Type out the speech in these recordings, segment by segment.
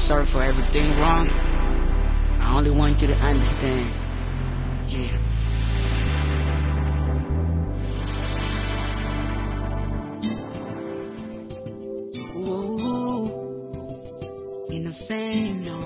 sorry for everything wrong. I only want you to understand. Yeah. Ooh, innocent, no.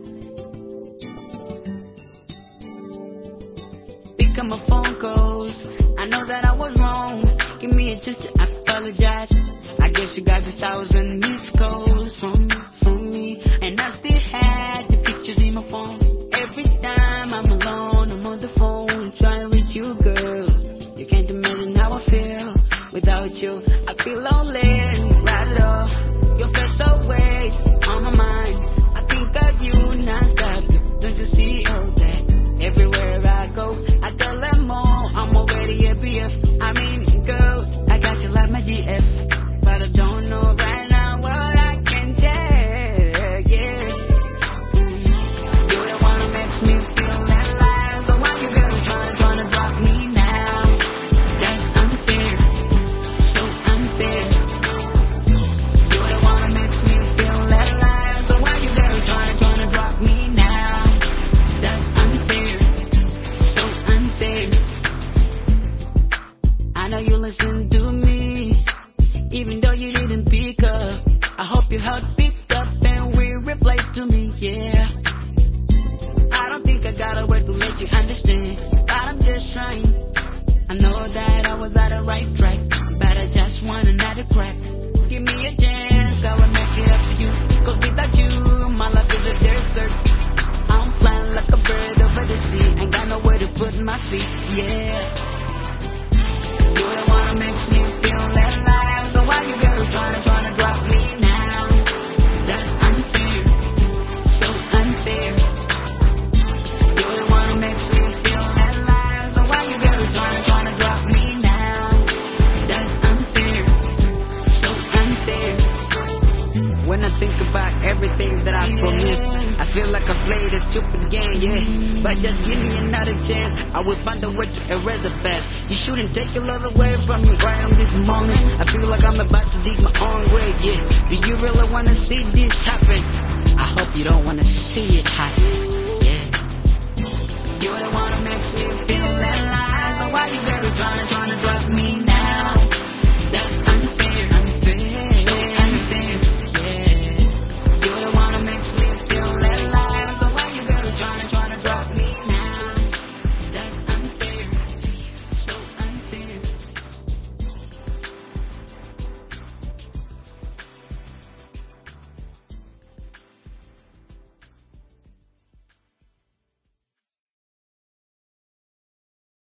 Pick up my phone calls. I know that I was wrong. Give me a chance to apologize. I guess you got 1,000 missed calls from me, and I still had the pictures in my phone. Every time I'm alone, I'm on the phone trying to reach you, girl. You can't imagine how I feel without you. I feel lonely, right off. Your face always on my mind. I think of you non-stop. Don't you see all that? Everywhere I go, I tell them all I'm already a BF. I mean, girl, I got you like my GF, but I don't know right now what I can tell. Yeah, you're the one who makes me feel alive. So why you girl trying to drop me now? That's unfair, so unfair. You're the one who makes me feel alive. So why you girl trying to drop me now? That's unfair, so unfair. I know you listen to me, even though you didn't pick up. I hope your heart picked up and will reply to me, yeah. I don't think I got a word to let you understand, but I'm just trying. I know that I was on the right track, but I just want another crack. Give me a chance, I will make it up to you. Cause without you, my life is a desert. I'm flying like a bird over the sea, ain't got nowhere to put my feet, yeah. You're the one who makes me feel alive. So why you girl trying to drop me now? That's unfair, so unfair. You're the one who makes me feel alive. So why you girl trying to drop me now? That's unfair, so unfair. When I think about everything that I promised, I feel like I played a stupid game, yeah. But just give me another chance, I will find a way to erase the past. You shouldn't take your love away from me right on this moment. I feel like I'm about to dig my own grave, yeah. Do you really wanna see this happen? I hope you don't wanna see it happen.